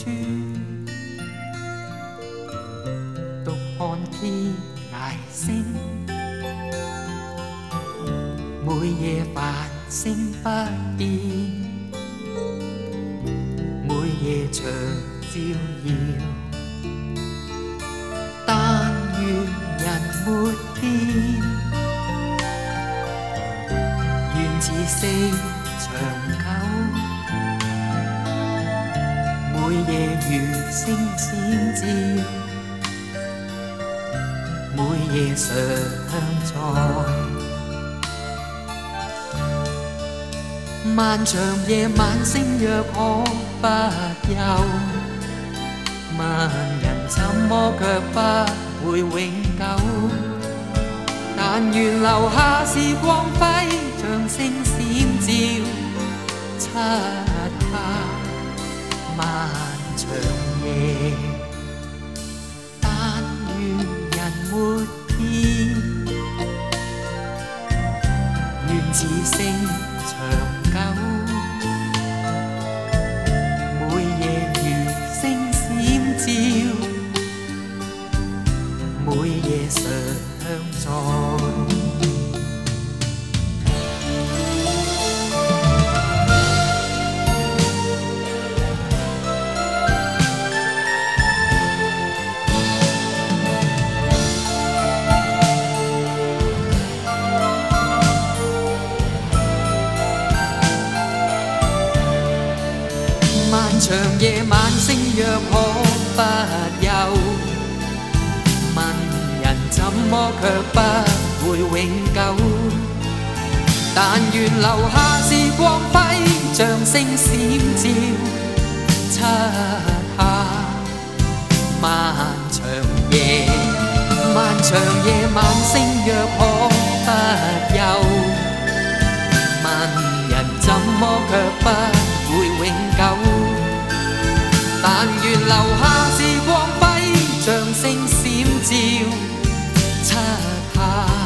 處，獨看天涯星，每夜繁星不變，每夜長照耀。但願人沒變，願至死長久。每夜如星閃照，每夜常在。漫長夜晚星若可不休，問人怎麼卻不會永久。但願留下是光輝，像星閃照，漆黑漫長夜。但願人沒變，願至星長久。每夜如星閃照，每夜常在。漫長夜晚星若可不休，問人怎麼卻不會永久。但願留下是光輝，像星閃照，漆黑漫長夜。漫長夜晚星若可不休，問人怎麼卻不會永久。但願留下是光輝，像星閃照，漆黑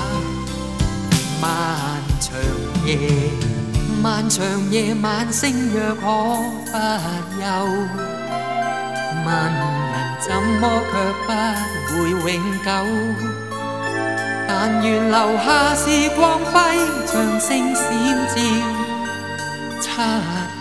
漫長夜。漫長夜晚星若可不休，問人怎麼卻不會永久。但願留下是光輝，像星閃照，漆